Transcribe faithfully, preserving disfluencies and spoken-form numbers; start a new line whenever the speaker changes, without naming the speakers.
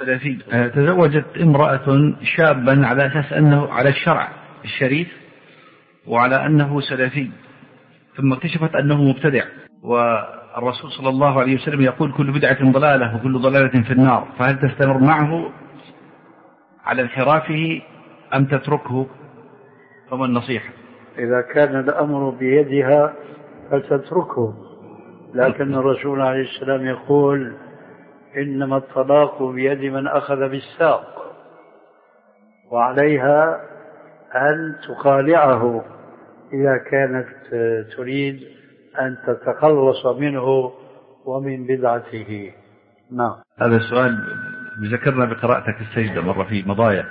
سلفي. تزوجت امرأة شابا على أساس أنه على الشرع الشريف وعلى أنه سلفي، ثم اكتشفت أنه مبتدع، والرسول صلى الله عليه وسلم يقول كل بدعة ضلالة وكل ضلالة في النار، فهل تستمر معه على انحرافه أم تتركه؟ فما النصيحة؟
إذا كان الأمر بيدها فتتركه، لكن الرسول عليه السلام يقول إنما الطلاق بيد من أخذ بالساق، وعليها أن تخالعه إذا كانت تريد أن تتخلص منه ومن بدعته. نعم.
هذا السؤال ذكرنا بقراءتك السجدة مرة في مضايا.